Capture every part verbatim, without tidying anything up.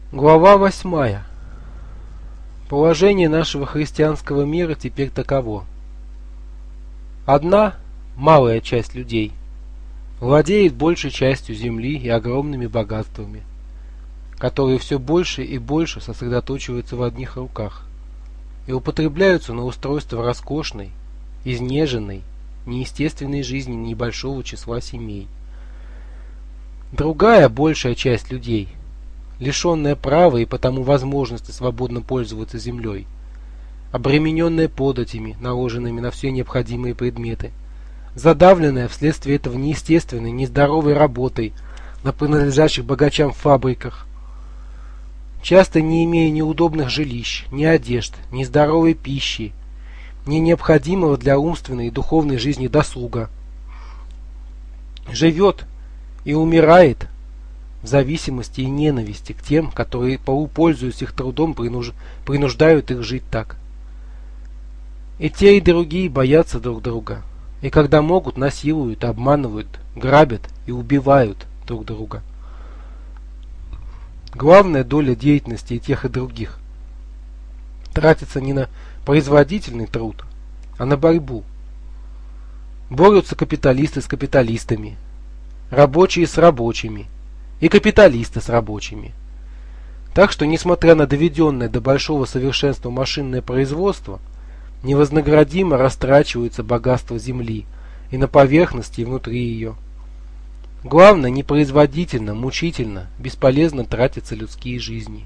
Глава восьмая. Положение нашего христианского мира теперь таково. Одна, малая часть людей, владеет большей частью земли и огромными богатствами, которые все больше и больше сосредоточиваются в одних руках и употребляются на устройство роскошной, изнеженной, неестественной жизни небольшого числа семей. Другая, большая часть людей, лишенная права и потому возможности свободно пользоваться землей, обремененная податями, наложенными на все необходимые предметы, задавленная вследствие этого неестественной, нездоровой работой на принадлежащих богачам фабриках, часто не имея ни удобных жилищ, ни одежд, ни здоровой пищи, ни необходимого для умственной и духовной жизни досуга, живет и умирает в зависимости и ненависти к тем, которые, пользуясь их трудом, принуж... принуждают их жить так. И те, и другие боятся друг друга, и когда могут, насилуют, обманывают, грабят и убивают друг друга. Главная доля деятельности и тех, и других тратится не на производительный труд, а на борьбу. Борются капиталисты с капиталистами, рабочие с рабочими, и капиталисты с рабочими. Так что, несмотря на доведенное до большого совершенства машинное производство, невознаградимо растрачиваются богатства земли и на поверхности, и внутри ее. Главное, непроизводительно, мучительно, бесполезно тратятся людские жизни.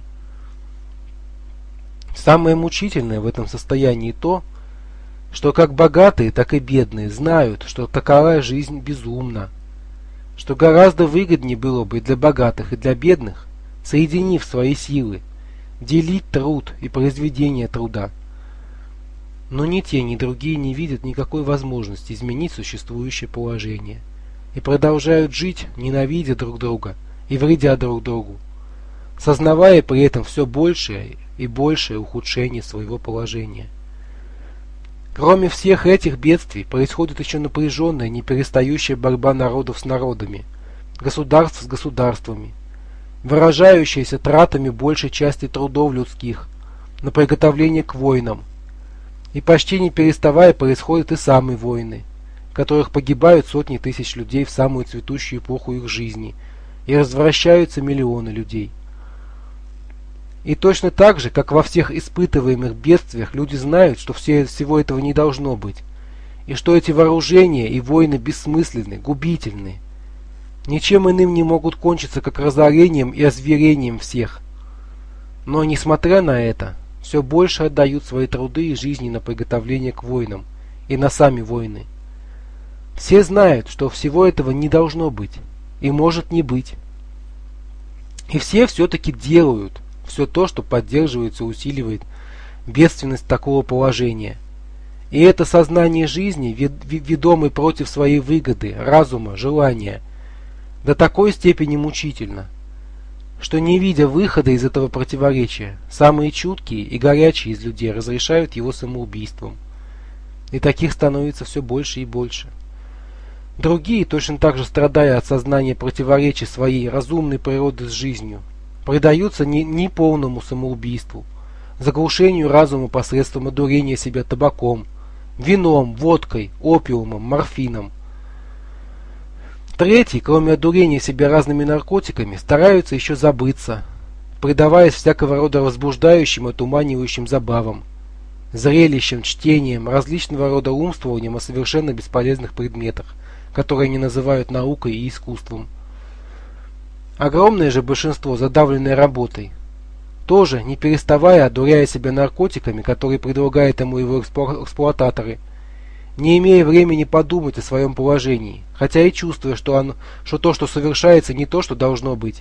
Самое мучительное в этом состоянии то, что как богатые, так и бедные знают, что такова жизнь безумна, что гораздо выгоднее было бы для богатых и для бедных, соединив свои силы, делить труд и произведение труда. Но ни те, ни другие не видят никакой возможности изменить существующее положение и продолжают жить, ненавидя друг друга и вредя друг другу, сознавая при этом все большее и большее ухудшение своего положения. Кроме всех этих бедствий, происходит еще напряженная, неперестающая борьба народов с народами, государств с государствами, выражающаяся тратами большей части трудов людских на приготовление к войнам. И почти не переставая происходят и самые войны, в которых погибают сотни тысяч людей в самую цветущую эпоху их жизни, и развращаются миллионы людей. И точно так же, как во всех испытываемых бедствиях, люди знают, что все, всего этого не должно быть, и что эти вооружения и войны бессмысленны, губительны, ничем иным не могут кончиться, как разорением и озверением всех. Но, несмотря на это, все больше отдают свои труды и жизни на приготовление к войнам и на сами войны. Все знают, что всего этого не должно быть и может не быть. И все все-таки делают все то, что поддерживается и усиливает бедственность такого положения. И это сознание жизни, ведомое против своей выгоды, разума, желания, до такой степени мучительно, что, не видя выхода из этого противоречия, самые чуткие и горячие из людей разрешают его самоубийством. И таких становится все больше и больше. Другие, точно так же страдая от сознания противоречия своей разумной природы с жизнью, предаются не, не полному самоубийству, заглушению разума посредством одурения себя табаком, вином, водкой, опиумом, морфином. Третьи, кроме одурения себя разными наркотиками, стараются еще забыться, предаваясь всякого рода возбуждающим и туманивающим забавам, зрелищам, чтениям, различного рода умствованиям о совершенно бесполезных предметах, которые они называют наукой и искусством. Огромное же большинство, задавленное работой, тоже, не переставая, одуряя себя наркотиками, которые предлагают ему его эксплу... эксплуататоры, не имея времени подумать о своем положении, хотя и чувствуя, что, он, что то, что совершается, не то, что должно быть,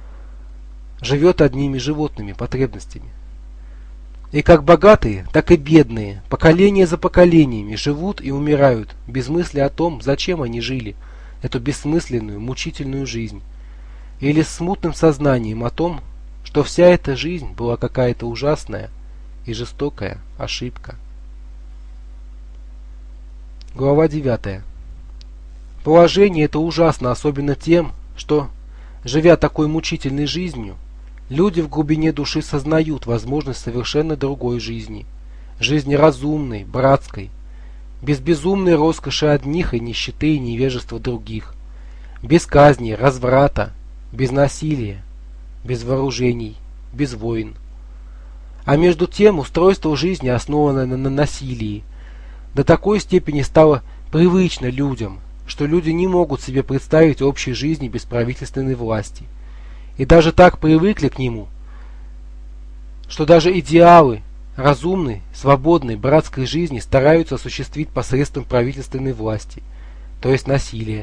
живет одними животными потребностями. И как богатые, так и бедные, поколения за поколениями, живут и умирают, без мысли о том, зачем они жили, эту бессмысленную, мучительную жизнь, или с смутным сознанием о том, что вся эта жизнь была какая-то ужасная и жестокая ошибка. Глава девятая. Положение это ужасно, особенно тем, что, живя такой мучительной жизнью, Люди в глубине души сознают возможность совершенно другой жизни, жизни разумной, братской, без безумной роскоши одних и нищеты и невежества других, без казни, разврата, без насилия, без вооружений, без войн. А между тем устройство жизни, основанное на, на насилии, до такой степени стало привычно людям, что люди не могут себе представить общей жизни без правительственной власти. И даже так привыкли к нему, что даже идеалы разумной, свободной, братской жизни стараются осуществить посредством правительственной власти, то есть насилия.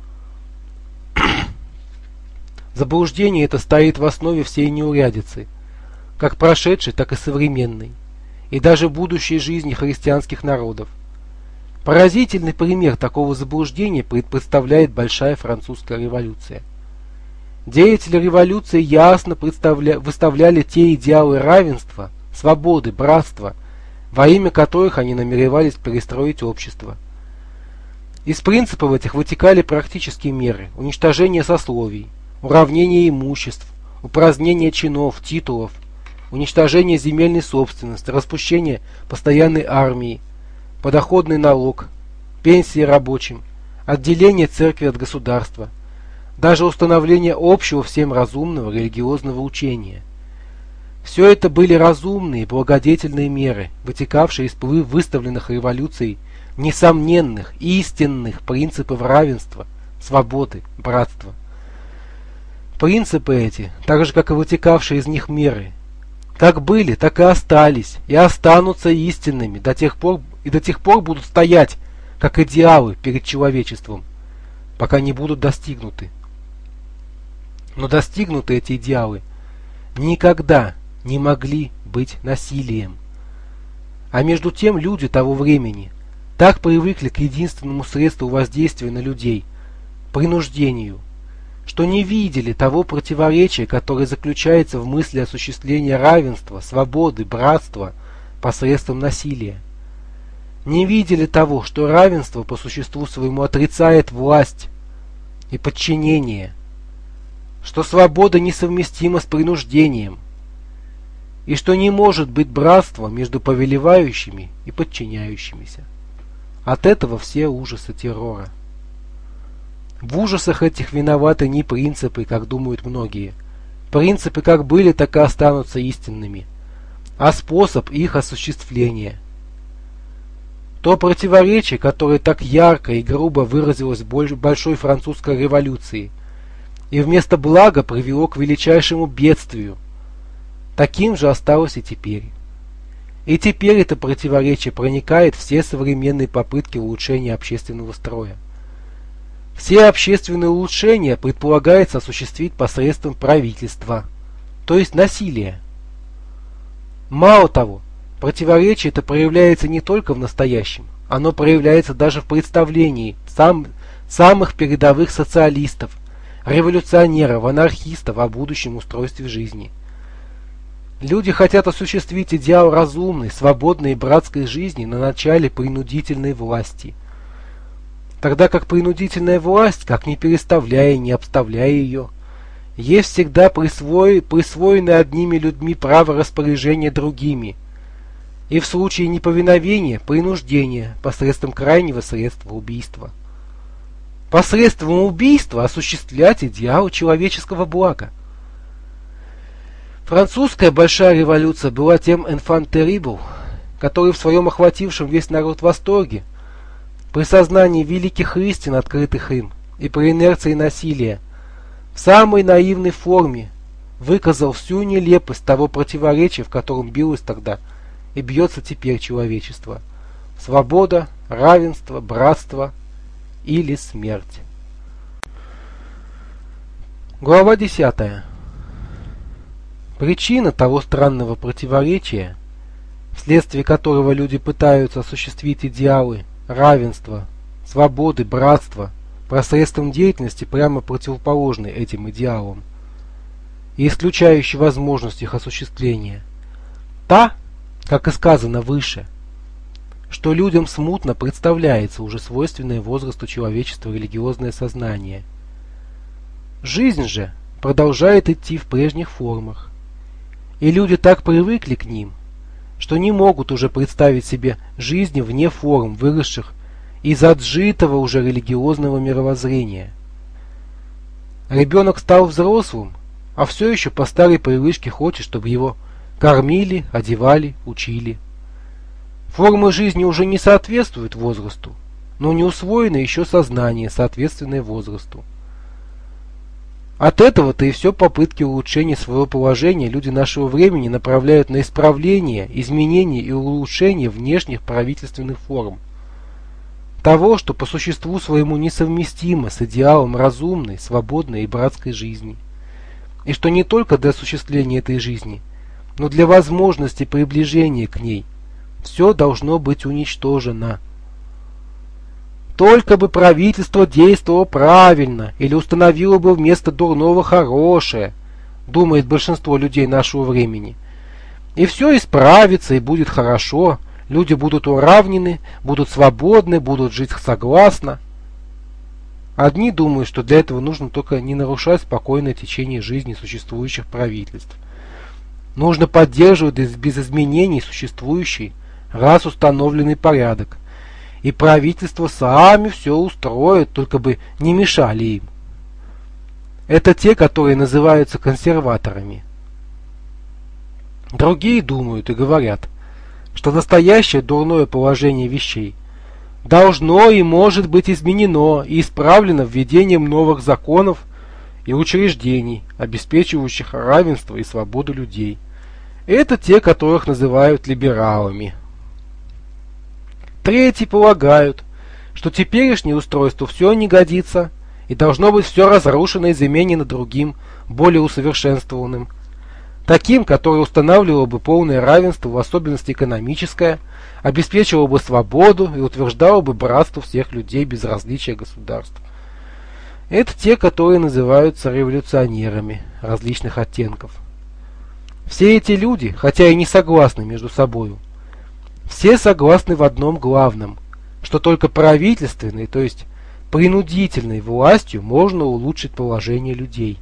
Заблуждение это стоит в основе всей неурядицы, как прошедшей, так и современной, и даже будущей жизни христианских народов. Поразительный пример такого заблуждения представляет Большая Французская революция. Деятели революции ясно представля... выставляли те идеалы равенства, свободы, братства, во имя которых они намеревались перестроить общество. Из принципов этих вытекали практические меры: уничтожение сословий, уравнение имуществ, упразднение чинов, титулов, уничтожение земельной собственности, распущение постоянной армии, подоходный налог, пенсии рабочим, отделение церкви от государства, даже установление общего всем разумного религиозного учения. Все это были разумные, благодетельные меры, вытекавшие из выставленных революцией несомненных, истинных принципов равенства, свободы, братства. Принципы эти, так же как и вытекавшие из них меры, как были, так и остались, и останутся истинными до тех пор, и до тех пор будут стоять, как идеалы перед человечеством, пока не будут достигнуты. Но достигнуты эти идеалы никогда не могли быть насилием. А между тем люди того времени так привыкли к единственному средству воздействия на людей – принуждению, что не видели того противоречия, которое заключается в мысли осуществления равенства, свободы, братства посредством насилия. Не видели того, что равенство по существу своему отрицает власть и подчинение, что свобода несовместима с принуждением, и что не может быть братства между повелевающими и подчиняющимися. От этого все ужасы террора. В ужасах этих виноваты не принципы, как думают многие. Принципы как были, так и останутся истинными, а способ их осуществления. То противоречие, которое так ярко и грубо выразилось в Большой Французской революции и вместо блага привело к величайшему бедствию, таким же осталось и теперь. И теперь это противоречие проникает в все современные попытки улучшения общественного строя. Все общественные улучшения предполагается осуществить посредством правительства, то есть насилия. Мало того, противоречие это проявляется не только в настоящем, оно проявляется даже в представлении сам, самых передовых социалистов, революционеров, анархистов о будущем устройстве жизни. Люди хотят осуществить идеал разумной, свободной и братской жизни на начале принудительной власти. Тогда как принудительная власть, как ни переставляя и не обставляя ее, есть всегда присвои, присвоенное одними людьми право распоряжения другими, и в случае неповиновения принуждение посредством крайнего средства убийства. Посредством убийства осуществлять идеал человеческого блага. Французская большая революция была тем enfant terrible, который в своем охватившем весь народ восторге, при сознании великих истин, открытых им, и при инерции насилия, в самой наивной форме выказал всю нелепость того противоречия, в котором билось тогда и бьется теперь человечество: свобода, равенство, братство или смерть. Глава десятая. Причина того странного противоречия, вследствие которого люди пытаются осуществить идеалы равенства, свободы, братства посредством деятельности, прямо противоположной этим идеалам и исключающей возможность их осуществления, та, как и сказано выше, что людям смутно представляется уже свойственное возрасту человечества религиозное сознание. Жизнь же продолжает идти в прежних формах, И люди так привыкли к ним, что не могут уже представить себе жизни вне форм, выросших из отжитого уже религиозного мировоззрения. Ребенок стал взрослым, а все еще по старой привычке хочет, чтобы его кормили, одевали, учили. Формы жизни уже не соответствуют возрасту, но не усвоено еще сознание, соответственное возрасту. От этого-то и все попытки улучшения своего положения люди нашего времени направляют на исправление, изменение и улучшение внешних правительственных форм. Того, что по существу своему несовместимо с идеалом разумной, свободной и братской жизни. И что не только для осуществления этой жизни, но для возможности приближения к ней, все должно быть уничтожено. Только бы правительство действовало правильно или установило бы вместо дурного хорошее, думает большинство людей нашего времени. И все исправится, и будет хорошо, люди будут уравнены, будут свободны, будут жить согласно. Одни думают, что для этого нужно только не нарушать спокойное течение жизни существующих правительств. Нужно поддерживать без изменений существующий, раз установленный порядок. И правительства сами все устроят, только бы не мешали им. Это те, которые называются консерваторами. Другие думают и говорят, что настоящее дурное положение вещей должно и может быть изменено и исправлено введением новых законов и учреждений, обеспечивающих равенство и свободу людей. Это те, которых называют либералами. Третьи полагают, что теперешнее устройство все не годится и должно быть все разрушено и заменено другим, более усовершенствованным, таким, которое устанавливало бы полное равенство, в особенности экономическое, обеспечивало бы свободу и утверждало бы братство всех людей без различия государств. Это те, которые называются революционерами различных оттенков. Все эти люди, хотя и не согласны между собою, все согласны в одном главном, что только правительственной, то есть принудительной властью можно улучшить положение людей.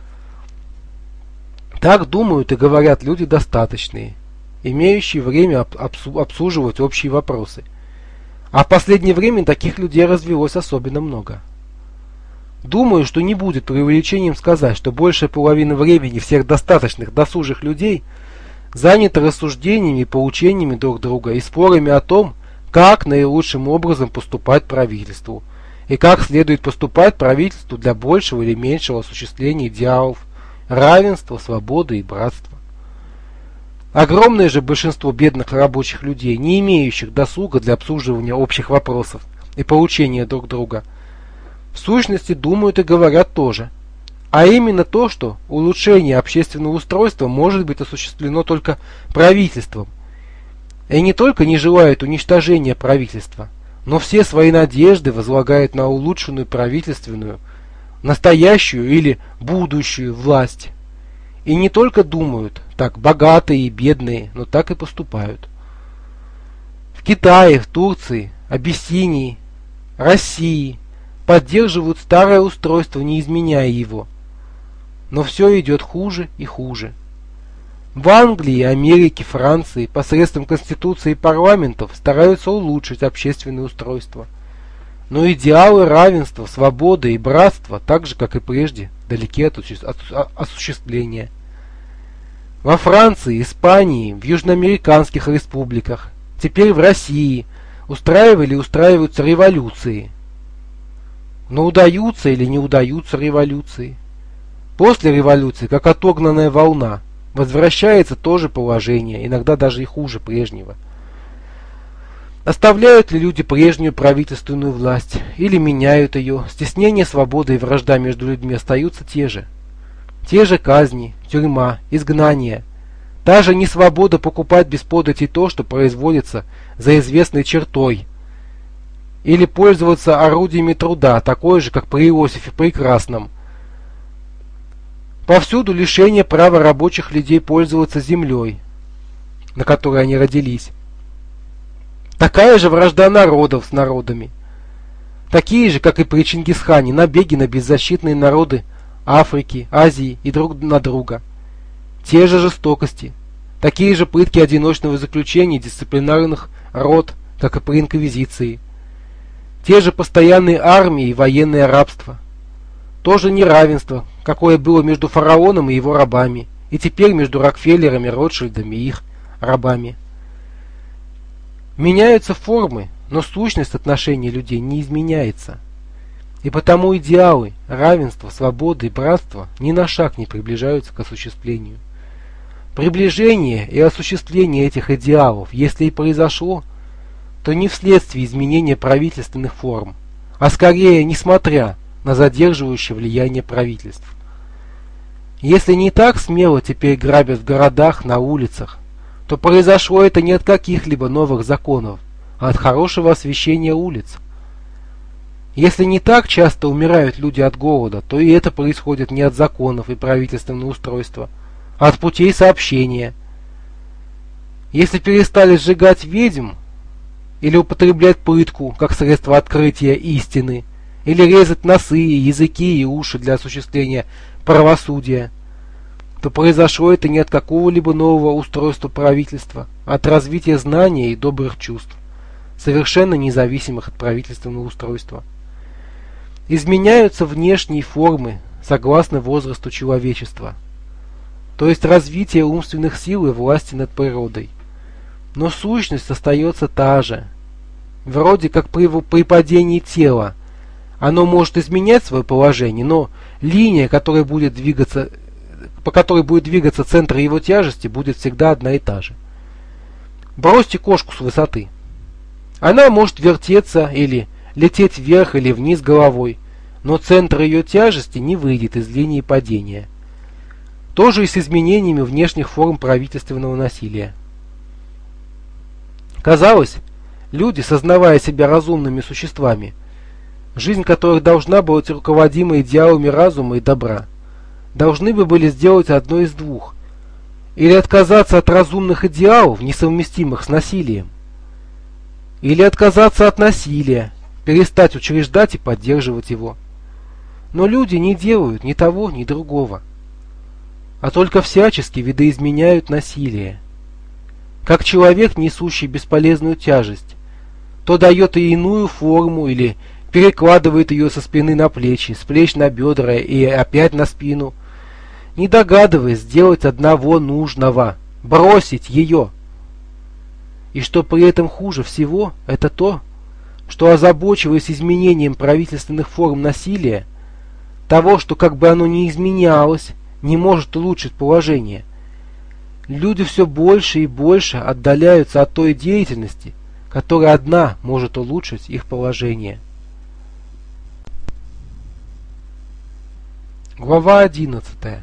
Так думают и говорят люди достаточные, имеющие время обсуживать общие вопросы. А в последнее время таких людей развелось особенно много. Думаю, что не будет преувеличением сказать, что большая половина времени всех достаточных досужих людей занято рассуждениями и поучениями друг друга и спорами о том, как наилучшим образом поступать правительству, и как следует поступать правительству для большего или меньшего осуществления идеалов равенства, свободы и братства. Огромное же большинство бедных рабочих людей, не имеющих досуга для обсуждения общих вопросов и поучения друг друга, в сущности думают и говорят тоже. А именно то, что улучшение общественного устройства может быть осуществлено только правительством. И не только не желают уничтожения правительства, но все свои надежды возлагают на улучшенную правительственную, настоящую или будущую власть. И не только думают, так богатые и бедные, но так и поступают. В Китае, в Турции, Абиссинии, России поддерживают старое устройство, не изменяя его. Но все идет хуже и хуже. В Англии, Америке, Франции посредством конституции и парламентов стараются улучшить общественное устройство. Но идеалы равенства, свободы и братства, так же как и прежде, далеки от осуществления. Во Франции, Испании, в южноамериканских республиках, теперь в России устраивали и устраиваются революции. Но удаются или не удаются революции? После революции, как отогнанная волна, возвращается то же положение, иногда даже и хуже прежнего. Оставляют ли люди прежнюю правительственную власть или меняют ее? Стеснение свободы и вражда между людьми остаются те же. Те же казни, тюрьма, изгнание. Та же несвобода покупать без подати то, что производится за известной чертой. Или пользоваться орудиями труда, такое же, как при Иосифе Прекрасном. Повсюду лишение права рабочих людей пользоваться землей, на которой они родились. Такая же вражда народов с народами. Такие же, как и при Чингисхане, набеги на беззащитные народы Африки, Азии и друг на друга. те же жестокости, такие же пытки одиночного заключения дисциплинарных рот, как и при инквизиции, те же постоянные армии и военное рабство, то же неравенство, какое было между фараоном и его рабами, и теперь между Рокфеллерами, Ротшильдами и их рабами. Меняются формы, но сущность отношений людей не изменяется. И потому идеалы равенства, свободы и братства ни на шаг не приближаются к осуществлению. Приближение и осуществление этих идеалов, если и произошло, то не вследствие изменения правительственных форм, а скорее несмотря на задерживающее влияние правительств. Если не так смело теперь грабят в городах, на улицах, то произошло это не от каких-либо новых законов, а от хорошего освещения улиц. Если не так часто умирают люди от голода, то и это происходит не от законов и правительственного устройства, а от путей сообщения. Если перестали сжигать ведьм, или употреблять пытку как средство открытия истины, или резать носы, языки и уши для осуществления правосудия, то произошло это не от какого-либо нового устройства правительства, а от развития знания и добрых чувств, совершенно независимых от правительственного устройства. Изменяются внешние формы согласно возрасту человечества, то есть развитие умственных сил и власти над природой. Но сущность остается та же. Вроде как при, при падении тела оно может изменять свое положение, но линия, которая будет двигаться, по которой будет двигаться центр его тяжести, будет всегда одна и та же. Бросьте кошку с высоты. Она может вертеться или лететь вверх или вниз головой, но центр ее тяжести не выйдет из линии падения. То же и с изменениями внешних форм правительственного насилия. Казалось, люди, сознавая себя разумными существами, жизнь которых должна быть руководима идеалами разума и добра, должны бы были сделать одно из двух: или отказаться от разумных идеалов, несовместимых с насилием, или отказаться от насилия, перестать учреждать и поддерживать его. Но люди не делают ни того, ни другого, а только всячески видоизменяют насилие. Как человек, несущий бесполезную тяжесть, то дает и иную форму или перекладывает ее со спины на плечи, с плеч на бедра и опять на спину, не догадываясь сделать одного нужного – бросить ее. И что при этом хуже всего, это то, что, озабочиваясь изменением правительственных форм насилия, того, что как бы оно ни изменялось, не может улучшить положение, люди все больше и больше отдаляются от той деятельности, которая одна может улучшить их положение. Глава одиннадцатая.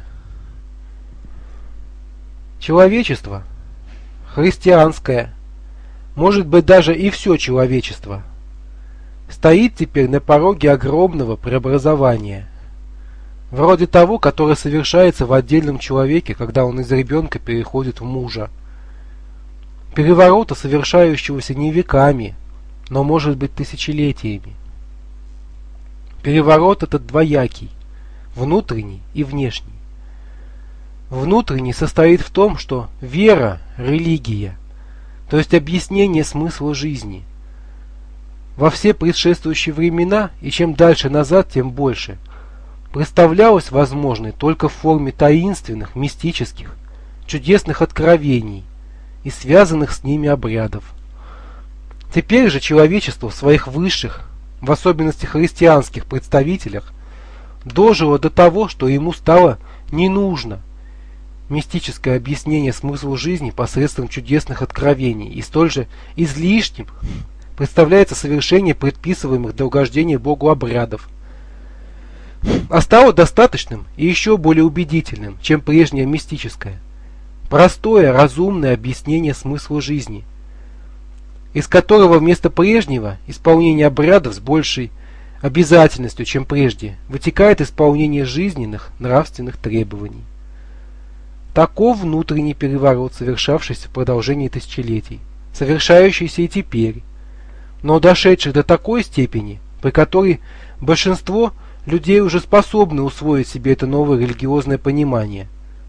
Человечество, христианское, может быть даже и все человечество, стоит теперь на пороге огромного преобразования, вроде того, которое совершается в отдельном человеке, когда он из ребенка переходит в мужа. Переворота, совершающегося не веками, но может быть тысячелетиями. Переворот этот двоякий, внутренний и внешний. Внутренний состоит в том, что вера, религия, то есть объяснение смысла жизни, во все предшествующие времена, и чем дальше назад, тем больше, представлялась возможной только в форме таинственных, мистических, чудесных откровений и связанных с ними обрядов. Теперь же человечество в своих высших, в особенности христианских представителях, дожило до того, что ему стало не нужно мистическое объяснение смысла жизни посредством чудесных откровений, и столь же излишним представляется совершение предписываемых для угождения Богу обрядов, а стало достаточным и еще более убедительным, чем прежнее мистическое, простое, разумное объяснение смысла жизни, из которого вместо прежнего исполнения обрядов с большей обязательностью, чем прежде, вытекает исполнение жизненных, нравственных требований. Таков внутренний переворот, совершавшийся в продолжении тысячелетий, совершающийся и теперь, но дошедший до такой степени, при которой большинство людей уже способны усвоить себе это новое религиозное понимание,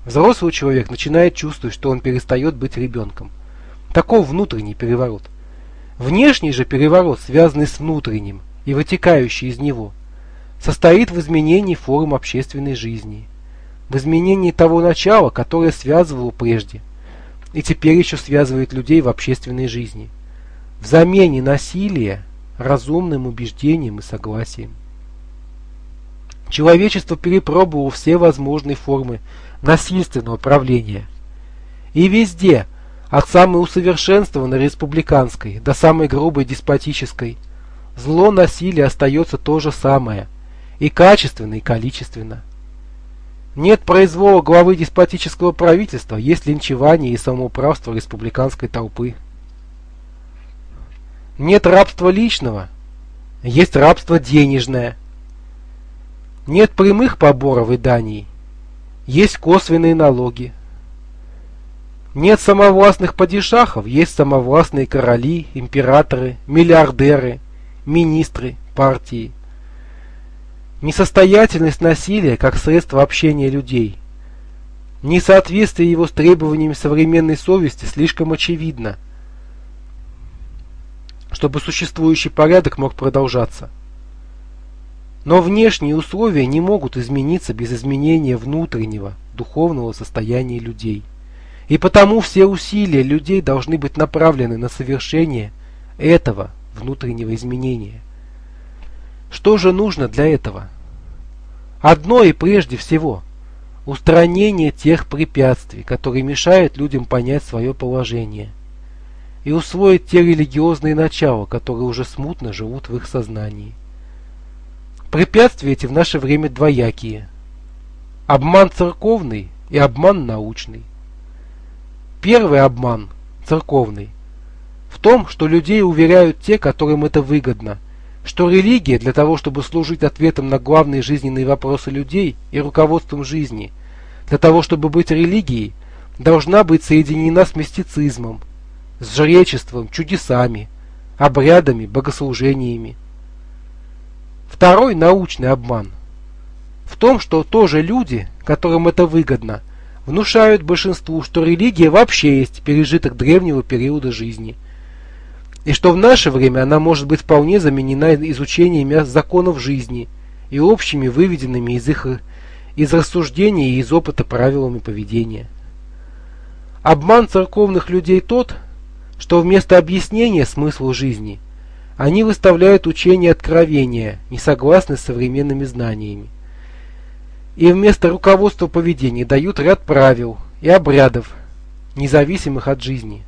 Взрослый человек начинает чувствовать, что он перестает быть ребенком. Таков внутренний переворот. Внешний же переворот, связанный с внутренним и вытекающий из него, состоит в изменении форм общественной жизни, в изменении того начала, которое связывало прежде, и теперь еще связывает людей в общественной жизни, в замене насилия разумным убеждением и согласием. Человечество перепробовало все возможные формы насильственного правления. И везде, от самой усовершенствованной республиканской до самой грубой деспотической, зло насилия остается то же самое, и качественно, и количественно. Нет произвола главы деспотического правительства, есть линчевание и самоуправство республиканской толпы. Нет рабства личного, есть рабство денежное. Нет прямых поборов и даний, есть косвенные налоги. Нет самовластных падишахов, есть самовластные короли, императоры, миллиардеры, министры, партии. Несостоятельность насилия как средство общения людей, несоответствие его с требованиями современной совести слишком очевидно, чтобы существующий порядок мог продолжаться. Но внешние условия не могут измениться без изменения внутреннего, духовного состояния людей. И потому все усилия людей должны быть направлены на совершение этого внутреннего изменения. Что же нужно для этого? Одно и прежде всего – устранение тех препятствий, которые мешают людям понять свое положение, и усвоить те религиозные начала, которые уже смутно живут в их сознании. Препятствия эти в наше время двоякие – обман церковный и обман научный. Первый обман, церковный, в том, что людей уверяют те, которым это выгодно, что религия для того, чтобы служить ответом на главные жизненные вопросы людей и руководством жизни, для того, чтобы быть религией, должна быть соединена с мистицизмом, с жречеством, чудесами, обрядами, богослужениями. Второй научный обман в том, что тоже люди, которым это выгодно, внушают большинству, что религия вообще есть пережиток древнего периода жизни, и что в наше время она может быть вполне заменена изучением законов жизни и общими выведенными из их из рассуждений и из опыта правилами поведения. Обман церковных людей тот, что вместо объяснения смысла жизни они выставляют учение откровения, не согласны с современными знаниями, и вместо руководства поведения дают ряд правил и обрядов, независимых от жизни.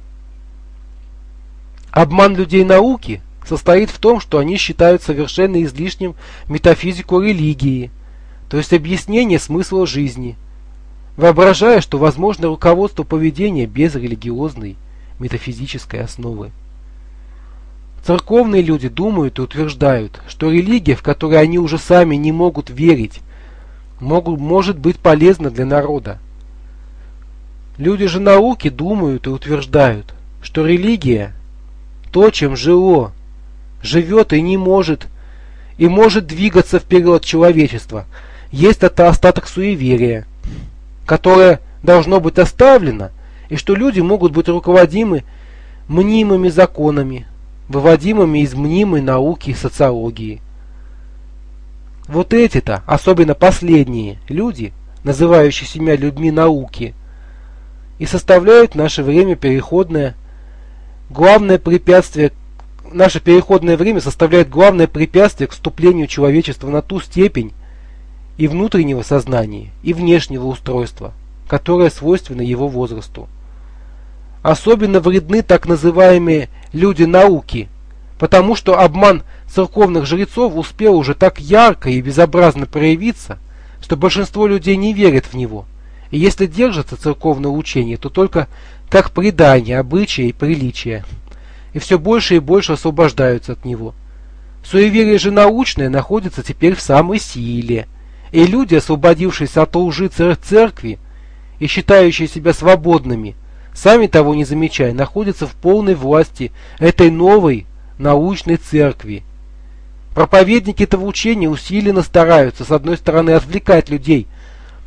Обман людей науки состоит в том, что они считают совершенно излишним метафизику религии, то есть объяснение смысла жизни, воображая, что возможно руководство поведения без религиозной метафизической основы. Церковные люди думают и утверждают, что религия, в которой они уже сами не могут верить, могут, может быть полезна для народа. Люди же науки думают и утверждают, что религия – то, чем жило, живет и не может, и может двигаться вперед человечества, есть это остаток суеверия, которое должно быть оставлено, и что люди могут быть руководимы мнимыми законами, выводимыми из мнимой науки и социологии. Вот эти-то, особенно последние люди, называющие себя людьми науки, и составляют в наше время переходное, главное препятствие, наше переходное время составляет главное препятствие к вступлению человечества на ту степень и внутреннего сознания, и внешнего устройства, которое свойственно его возрасту. Особенно вредны так называемые люди науки, потому что обман церковных жрецов успел уже так ярко и безобразно проявиться, что большинство людей не верят в него, и если держатся церковного учения, то только как предание, обычая и приличия, и все больше и больше освобождаются от него. Суеверие же научное находится теперь в самой силе, и люди, освободившиеся от лжи церкви и считающие себя свободными, сами того не замечая, находятся в полной власти этой новой научной церкви. Проповедники этого учения усиленно стараются, с одной стороны, отвлекать людей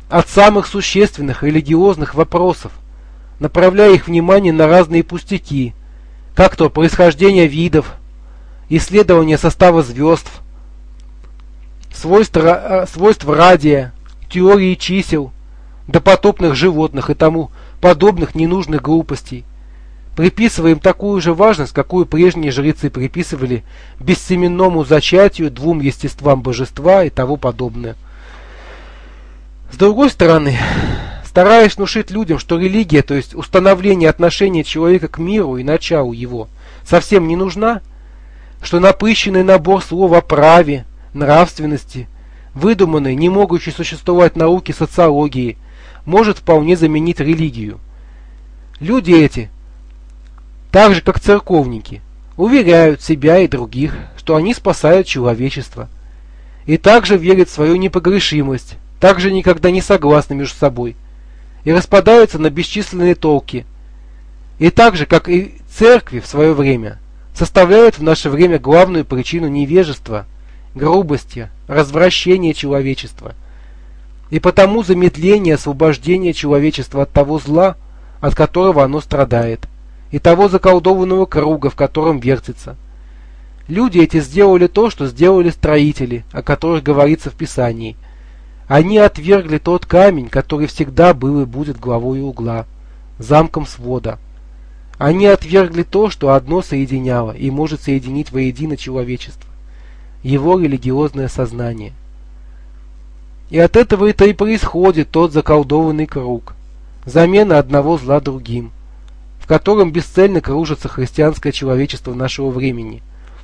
от самых существенных религиозных вопросов, направляя их внимание на разные пустяки, как то происхождение видов, исследование состава звезд, свойств, свойств радия, теории чисел, допотопных животных и тому подобных ненужных глупостей, приписывая им такую же важность, какую прежние жрецы приписывали бессеменному зачатию, двум естествам божества и тому подобное. С другой стороны, стараясь внушить людям, что религия, то есть установление отношения человека к миру и началу его, совсем не нужна, что напыщенный набор слов о праве, нравственности, выдуманной, не могущей существовать науки социологии, может вполне заменить религию. Люди эти, так же как церковники, уверяют себя и других, что они спасают человечество, и также верят в свою непогрешимость, также никогда не согласны между собой, и распадаются на бесчисленные толки, и так же, как и церкви в свое время, составляют в наше время главную причину невежества, грубости, развращения человечества, и потому замедление освобождения человечества от того зла, от которого оно страдает, и того заколдованного круга, в котором вертится. Люди эти сделали то, что сделали строители, о которых говорится в Писании. Они отвергли тот камень, который всегда был и будет главой угла, замком свода. Они отвергли то, что одно соединяло и может соединить воедино человечество, его религиозное сознание. И от этого это и происходит тот заколдованный круг, замена одного зла другим, в котором бесцельно кружится христианское человечество нашего времени.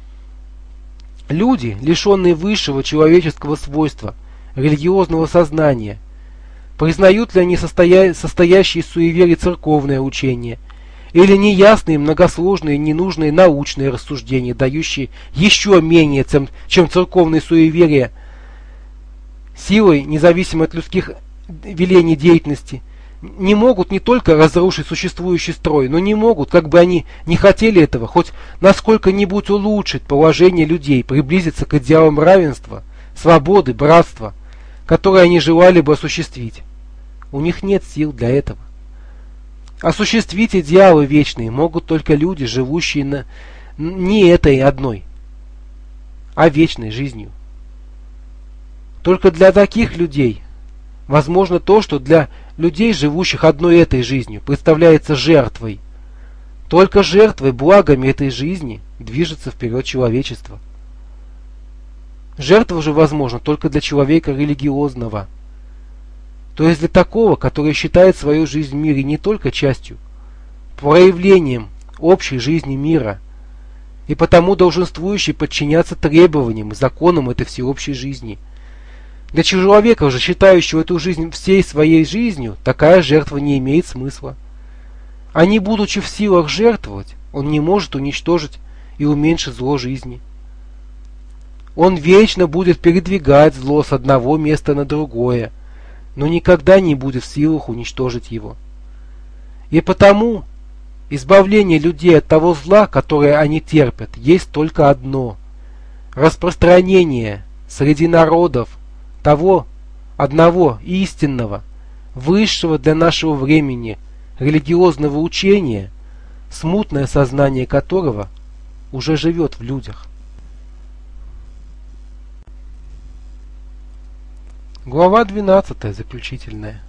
Люди, лишенные высшего человеческого свойства, религиозного сознания, признают ли они состоя... состоящие из суеверий церковное учение, или неясные, многосложные, ненужные научные рассуждения, дающие еще менее, чем церковные суеверия, силой, независимо от людских велений деятельности, не могут не только разрушить существующий строй, но не могут, как бы они не хотели этого, хоть насколько-нибудь улучшить положение людей, приблизиться к идеалам равенства, свободы, братства, которые они желали бы осуществить. У них нет сил для этого. Осуществить идеалы вечные могут только люди, живущие на не этой одной, а вечной жизнью. Только для таких людей возможно то, что для людей, живущих одной этой жизнью, представляется жертвой. Только жертвой, благами этой жизни движется вперед человечество. Жертва же возможна только для человека религиозного, то есть для такого, который считает свою жизнь в мире не только частью, проявлением общей жизни мира, и потому долженствующий подчиняться требованиям и законам этой всеобщей жизни. Для человека же, считающего эту жизнь всей своей жизнью, такая жертва не имеет смысла. А не будучи в силах жертвовать, он не может уничтожить и уменьшить зло жизни. Он вечно будет передвигать зло с одного места на другое, но никогда не будет в силах уничтожить его. И потому избавление людей от того зла, которое они терпят, есть только одно – распространение среди народов того одного истинного, высшего для нашего времени религиозного учения, смутное сознание которого уже живет в людях. Глава двенадцатая, заключительная.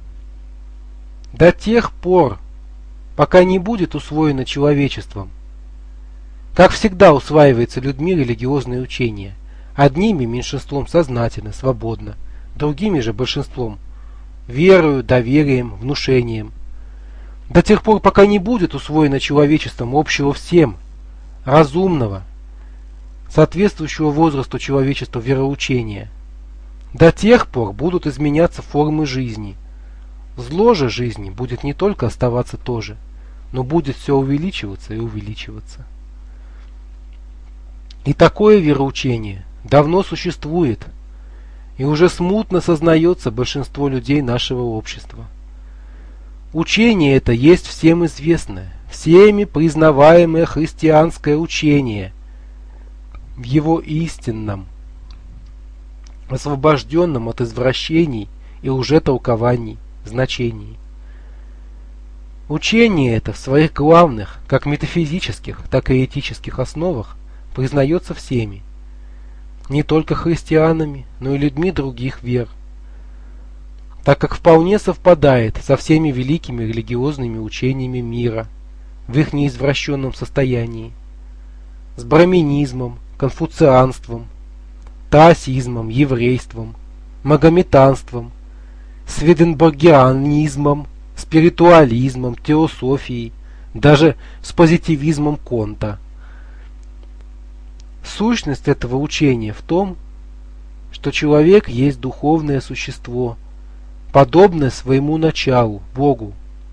До тех пор, пока не будет усвоено человечеством, как всегда усваивается людьми религиозное учение, одними меньшинством сознательно, свободно, другими же большинством верою, доверием, внушением. До тех пор, пока не будет усвоено человечеством общего всем, разумного, соответствующего возрасту человечества вероучения, до тех пор будут изменяться формы жизни. Зло же жизни будет не только оставаться то же, но будет все увеличиваться и увеличиваться. И такое вероучение давно существует, и уже смутно сознается большинство людей нашего общества. Учение это есть всем известное, всеми признаваемое христианское учение в его истинном, освобожденном от извращений и лжетолкований, значений. Учение это в своих главных, как метафизических, так и этических основах признается всеми, не только христианами, но и людьми других вер, так как вполне совпадает со всеми великими религиозными учениями мира в их неизвращенном состоянии, с браминизмом, конфуцианством, таосизмом, еврейством, магометанством, сведенборгианизмом, спиритуализмом, теософией, даже с позитивизмом Конта. Сущность этого учения в том, что человек есть духовное существо, подобное своему началу, Богу,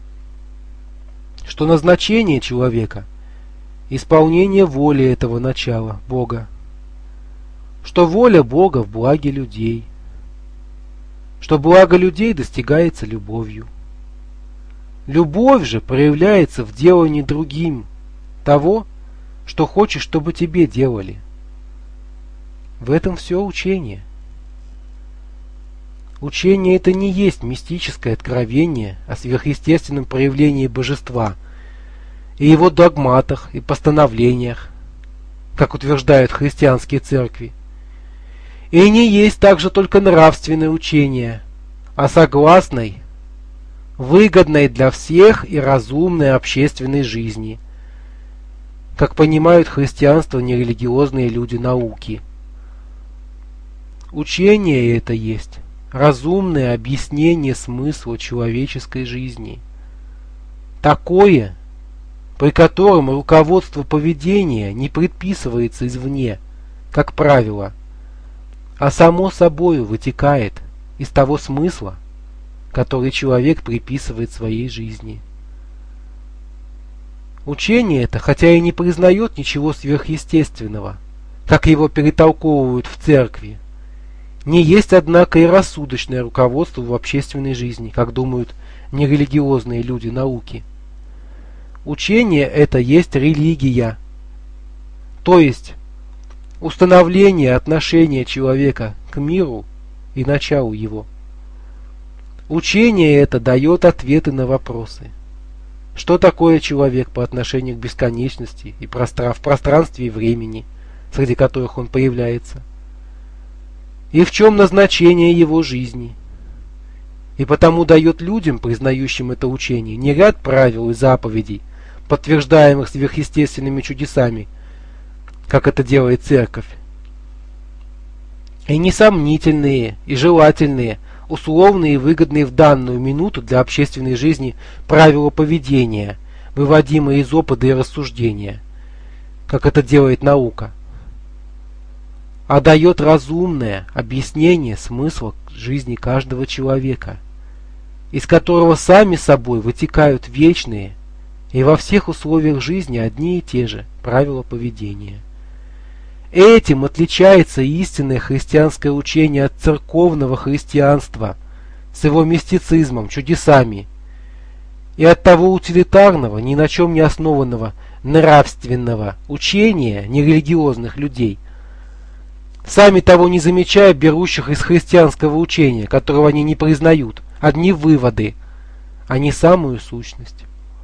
что назначение человека – исполнение воли этого начала, Бога, что воля Бога в благе людей, что благо людей достигается любовью. Любовь же проявляется в делании другим того, что хочешь, чтобы тебе делали. В этом все учение. Учение это не есть мистическое откровение о сверхъестественном проявлении божества и его догматах и постановлениях, как утверждают христианские церкви. И не есть также только нравственное учение, а согласной, выгодной для всех и разумной общественной жизни, как понимают христианство нерелигиозные люди науки. Учение это есть разумное объяснение смысла человеческой жизни, такое, при котором руководство поведения не предписывается извне, как правило, а само собою вытекает из того смысла, который человек приписывает своей жизни. Учение это, хотя и не признает ничего сверхъестественного, как его перетолковывают в церкви, не есть, однако, и рассудочное руководство в общественной жизни, как думают нерелигиозные люди науки. Учение это есть религия, то есть установление отношения человека к миру и началу его. Учение это дает ответы на вопросы. Что такое человек по отношению к бесконечности и простра- в пространстве и времени, среди которых он появляется? И в чем назначение его жизни? И потому дает людям, признающим это учение, не ряд правил и заповедей, подтверждаемых сверхъестественными чудесами, как это делает церковь, и несомнительные и желательные, условные и выгодные в данную минуту для общественной жизни правила поведения, выводимые из опыта и рассуждения, как это делает наука, а дает разумное объяснение смысла жизни каждого человека, из которого сами собой вытекают вечные и во всех условиях жизни одни и те же правила поведения. Этим отличается истинное христианское учение от церковного христианства с его мистицизмом, чудесами, и от того утилитарного, ни на чем не основанного нравственного учения нерелигиозных людей, сами того не замечая, берущих из христианского учения, которого они не признают, одни выводы, а не самую сущность.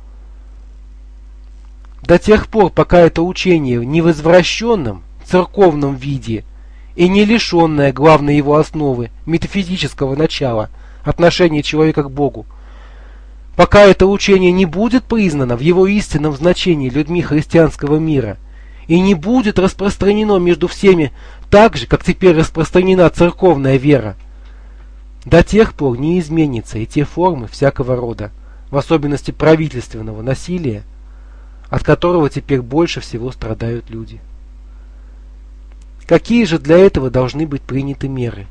До тех пор, пока это учение не в извращенном церковном виде и не лишенное главной его основы метафизического начала отношения человека к Богу, пока это учение не будет признано в его истинном значении людьми христианского мира и не будет распространено между всеми так же, как теперь распространена церковная вера, до тех пор не изменятся и те формы всякого рода, в особенности правительственного насилия, от которого теперь больше всего страдают люди. Какие же для этого должны быть приняты меры?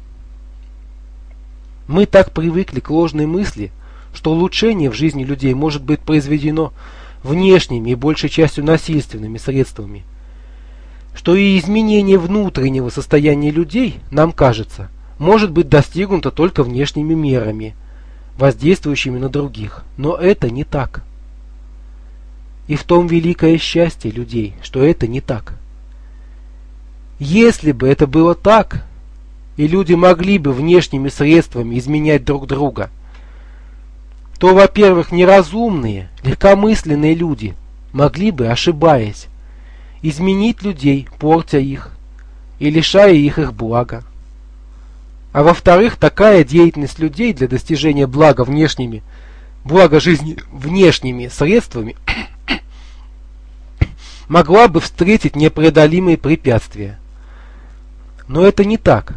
Мы так привыкли к ложной мысли, что улучшение в жизни людей может быть произведено внешними и большей частью насильственными средствами, что и изменение внутреннего состояния людей, нам кажется, может быть достигнуто только внешними мерами, воздействующими на других. Но это не так. И в том великое счастье людей, что это не так. Если бы это было так, и люди могли бы внешними средствами изменять друг друга, то, во-первых, неразумные, легкомысленные люди могли бы, ошибаясь, изменить людей, портя их и лишая их их блага. А во-вторых, такая деятельность людей для достижения блага внешними, блага жизни внешними средствами могла бы встретить непреодолимые препятствия. Но это не так.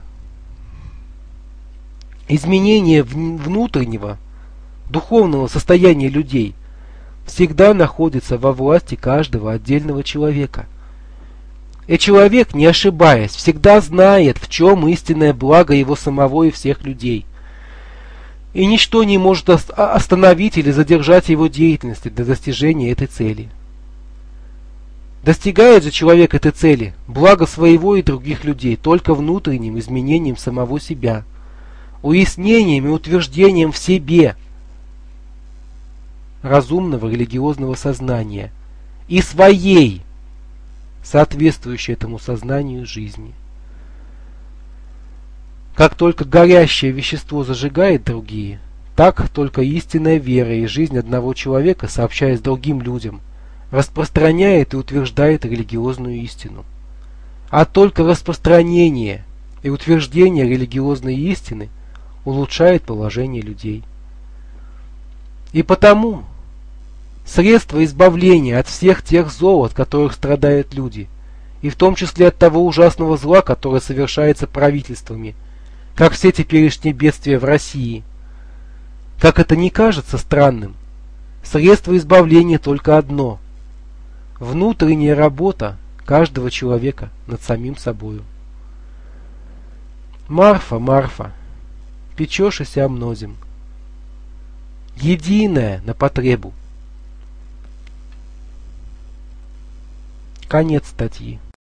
Изменение внутреннего, духовного состояния людей всегда находится во власти каждого отдельного человека. И человек, не ошибаясь, всегда знает, в чем истинное благо его самого и всех людей. И ничто не может остановить или задержать его деятельности для достижения этой цели. Достигает же человек этой цели, блага своего и других людей, только внутренним изменением самого себя, уяснением и утверждением в себе разумного религиозного сознания и своей, соответствующей этому сознанию жизни. Как только горящее вещество зажигает другие, так только истинная вера и жизнь одного человека, сообщаясь другим людям, распространяет и утверждает религиозную истину. А только распространение и утверждение религиозной истины улучшает положение людей. И потому средство избавления от всех тех зол, от которых страдают люди, и в том числе от того ужасного зла, которое совершается правительствами, как все теперешние бедствия в России, как это не кажется странным, средство избавления только одно – внутренняя работа каждого человека над самим собою. Марфа, Марфа, печешься о мнозем, единое на потребу. Конец статьи.